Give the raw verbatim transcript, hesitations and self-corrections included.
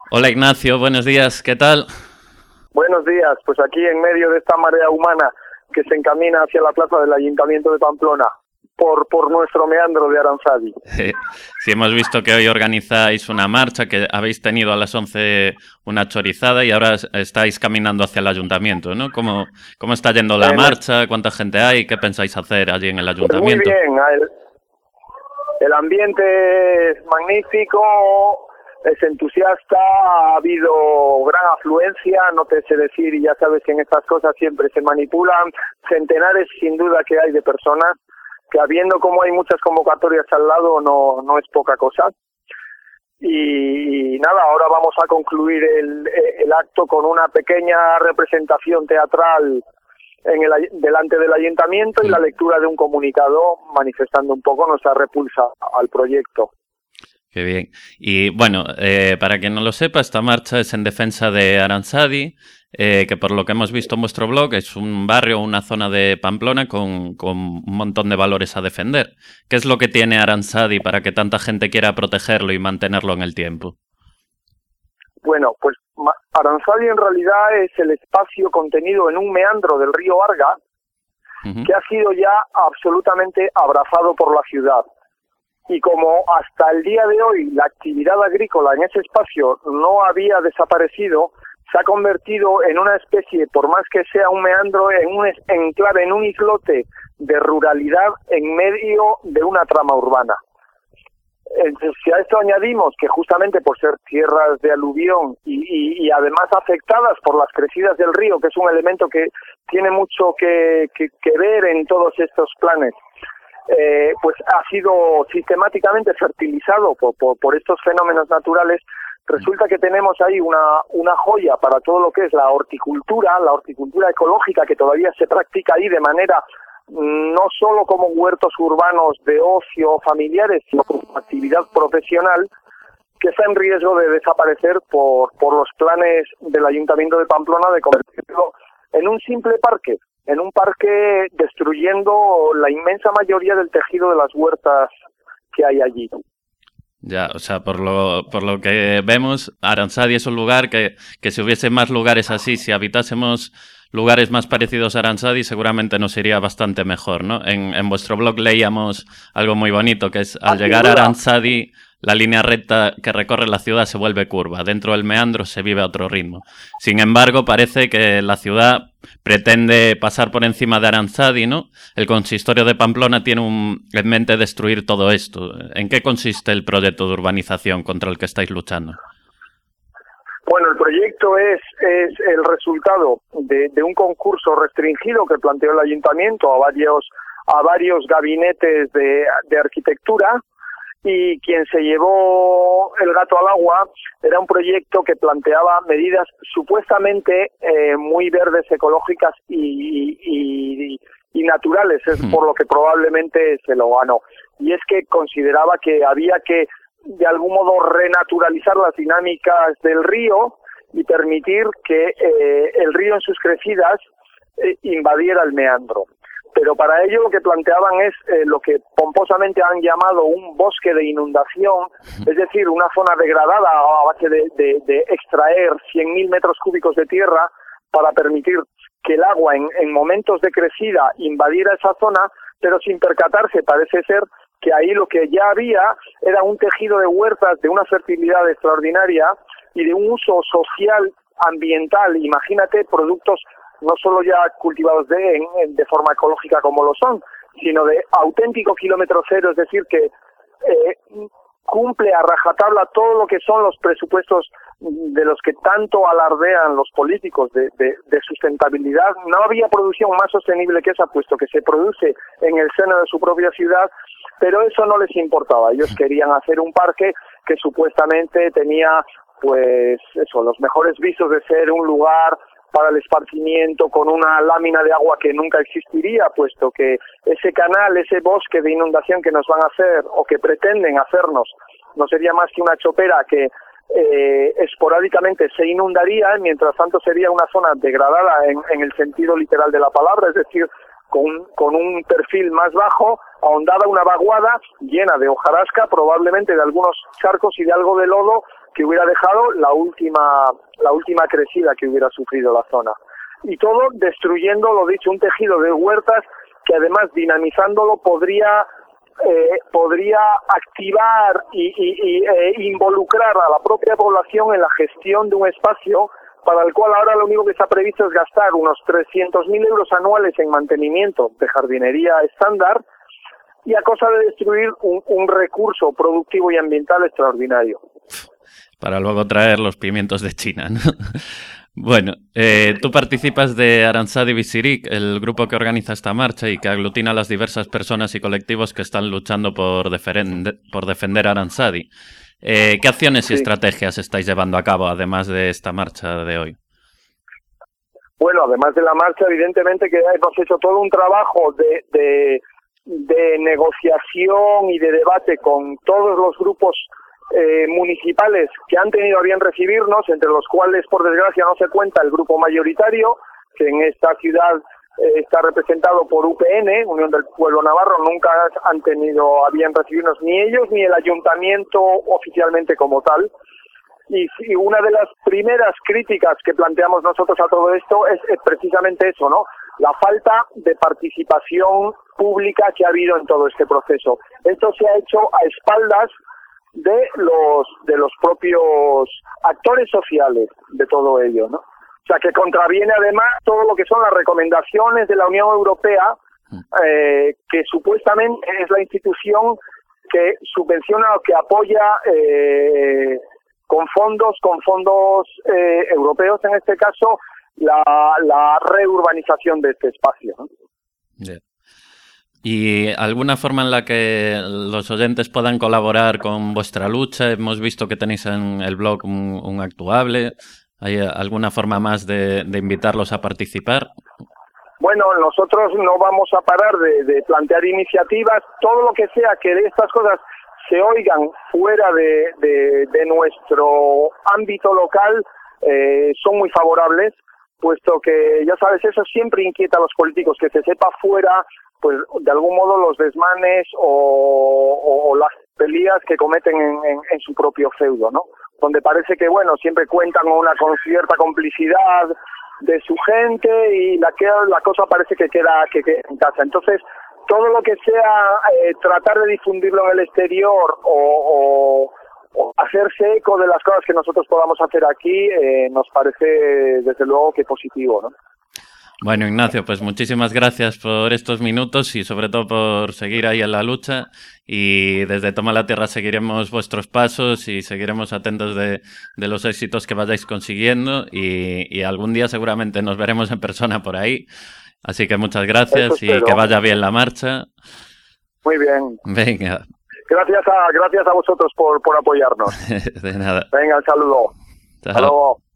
Hola Ignacio, buenos días, ¿qué tal? Buenos días, pues aquí en medio de esta marea humana que se encamina hacia la plaza del Ayuntamiento de Pamplona por, por nuestro meandro de Aranzadi. Sí, sí, hemos visto que hoy organizáis una marcha, que habéis tenido a las once una chorizada y ahora estáis caminando hacia el Ayuntamiento, ¿no? ¿Cómo, cómo está yendo la En marcha? ¿Cuánta gente hay? ¿Qué pensáis hacer allí en el Pues muy Ayuntamiento? bien, el, el ambiente es magnífico, es entusiasta, ha habido gran afluencia, no te sé decir, y ya sabes que en estas cosas siempre se manipulan, centenares sin duda que hay de personas, que habiendo como hay muchas convocatorias al lado no, no es poca cosa. Y, y nada, ahora vamos a concluir el, el acto con una pequeña representación teatral en el, delante del ayuntamiento y la lectura de un comunicado manifestando un poco nuestra repulsa al proyecto. Qué bien. Y bueno, eh, para quien no lo sepa, esta marcha es en defensa de Aranzadi, eh, que por lo que hemos visto en vuestro blog es un barrio, una zona de Pamplona con, con un montón de valores a defender. ¿Qué es lo que tiene Aranzadi para que tanta gente quiera protegerlo y mantenerlo en el tiempo? Bueno, pues Aranzadi en realidad es el espacio contenido en un meandro del río Arga, uh-huh. que ha sido ya absolutamente abrazado por la ciudad. Y como hasta el día de hoy la actividad agrícola en ese espacio no había desaparecido, se ha convertido en una especie, por más que sea un meandro, en un enclave, en un islote de ruralidad en medio de una trama urbana. Entonces, si a esto añadimos que justamente por ser tierras de aluvión y, y, y además afectadas por las crecidas del río, que es un elemento que tiene mucho que, que, que ver en todos estos planes, Eh, pues ha sido sistemáticamente fertilizado por, por, por estos fenómenos naturales, resulta que tenemos ahí una, una joya para todo lo que es la horticultura, la horticultura ecológica que todavía se practica ahí de manera no solo como huertos urbanos de ocio familiares, sino como actividad profesional que está en riesgo de desaparecer por, por los planes del Ayuntamiento de Pamplona de convertirlo en un simple parque. en un parque destruyendo la inmensa mayoría del tejido de las huertas que hay allí. Ya, o sea, por lo, por lo que vemos, Aranzadi es un lugar que, que si hubiese más lugares así, si habitásemos lugares más parecidos a Aranzadi, seguramente nos iría bastante mejor, ¿no? En, en vuestro blog leíamos algo muy bonito, que es al ah, llegar a Aranzadi, la línea recta que recorre la ciudad se vuelve curva. Dentro del meandro se vive a otro ritmo. Sin embargo, parece que la ciudad pretende pasar por encima de Aranzadi, ¿no? El consistorio de Pamplona tiene un, en mente destruir todo esto. ¿En qué consiste el proyecto de urbanización contra el que estáis luchando? Bueno, el proyecto es, es el resultado de, de un concurso restringido que planteó el ayuntamiento a varios, a varios gabinetes de, de arquitectura, y quien se llevó el gato al agua era un proyecto que planteaba medidas supuestamente eh, muy verdes, ecológicas y, y, y naturales, es por lo que probablemente se lo ganó. Y es que consideraba que había que de algún modo renaturalizar las dinámicas del río y permitir que eh, el río en sus crecidas eh, invadiera el meandro. Pero para ello lo que planteaban es eh, lo que pomposamente han llamado un bosque de inundación, es decir, una zona degradada a base de, de, de extraer cien mil metros cúbicos de tierra para permitir que el agua en, en momentos de crecida invadiera esa zona, pero sin percatarse, parece ser, que ahí lo que ya había era un tejido de huertas de una fertilidad extraordinaria y de un uso social, ambiental. Imagínate productos no solo ya cultivados de, de forma ecológica como lo son, sino de auténtico kilómetro cero, es decir, que eh, cumple a rajatabla todo lo que son los presupuestos de los que tanto alardean los políticos de, de, de sustentabilidad. No había producción más sostenible que esa, puesto que se produce en el seno de su propia ciudad, pero eso no les importaba. Ellos querían hacer un parque que supuestamente tenía, pues eso, los mejores visos de ser un lugar para el esparcimiento con una lámina de agua que nunca existiría, puesto que ese canal, ese bosque de inundación que nos van a hacer o que pretenden hacernos, no sería más que una chopera que eh, esporádicamente se inundaría, mientras tanto sería una zona degradada en, en el sentido literal de la palabra, es decir, con, con un perfil más bajo, ahondada, una vaguada llena de hojarasca, probablemente de algunos charcos y de algo de lodo, que hubiera dejado la última, la última crecida que hubiera sufrido la zona. Y todo destruyendo, lo dicho, un tejido de huertas que además dinamizándolo podría eh, podría activar y, y, y eh, involucrar a la propia población en la gestión de un espacio para el cual ahora lo único que está previsto es gastar unos trescientos mil euros anuales en mantenimiento de jardinería estándar y a costa de destruir un, un recurso productivo y ambiental extraordinario. Para luego traer los pimientos de China, ¿no? Bueno, eh, tú participas de Aranzadi Bizirik, el grupo que organiza esta marcha y que aglutina a las diversas personas y colectivos que están luchando por, defender, por defender Aranzadi. Eh, ¿Qué acciones y sí. estrategias estáis llevando a cabo, además de esta marcha de hoy? Bueno, además de la marcha, evidentemente que hemos hecho todo un trabajo de, de, de negociación y de debate con todos los grupos eh, municipales que han tenido a bien recibirnos, entre los cuales, por desgracia, no se cuenta el grupo mayoritario, que en esta ciudad eh, está representado por U P N, Unión del Pueblo Navarro. Nunca han tenido a bien recibirnos ni ellos ni el ayuntamiento oficialmente como tal. Y, y una de las primeras críticas que planteamos nosotros a todo esto es, es precisamente eso, ¿no? La falta de participación pública que ha habido en todo este proceso. Esto se ha hecho a espaldas de los de los propios actores sociales de todo ello, ¿no? O sea, que contraviene además todo lo que son las recomendaciones de la Unión Europea, eh, que supuestamente es la institución que subvenciona o que apoya eh, con fondos, con fondos eh, europeos en este caso, la, la reurbanización de este espacio, ¿no? Yeah. ¿Y alguna forma en la que los oyentes puedan colaborar con vuestra lucha? Hemos visto que tenéis en el blog un, un actuable. ¿Hay alguna forma más de, de invitarlos a participar? Bueno, nosotros no vamos a parar de, de plantear iniciativas. Todo lo que sea que de estas cosas se oigan fuera de, de, de nuestro ámbito local eh, son muy favorables, puesto que, ya sabes, eso siempre inquieta a los políticos, que se sepa fuera, pues de algún modo los desmanes o, o, o las peleas que cometen en, en, en su propio feudo, ¿no? Donde parece que, bueno, siempre cuentan con una con cierta complicidad de su gente y la que la cosa parece que queda que queda en casa. Entonces, todo lo que sea eh, tratar de difundirlo en el exterior o, o, o hacerse eco de las cosas que nosotros podamos hacer aquí, eh, nos parece desde luego que positivo, ¿no? Bueno, Ignacio, pues muchísimas gracias por estos minutos y sobre todo por seguir ahí en la lucha, y desde Toma la Tierra seguiremos vuestros pasos y seguiremos atentos de, de los éxitos que vayáis consiguiendo y, y algún día seguramente nos veremos en persona por ahí. Así que muchas gracias y que vaya bien la marcha. Muy bien. Venga. Gracias a, gracias a vosotros por, por apoyarnos. De nada. Venga, un saludo. Chao. Hasta luego.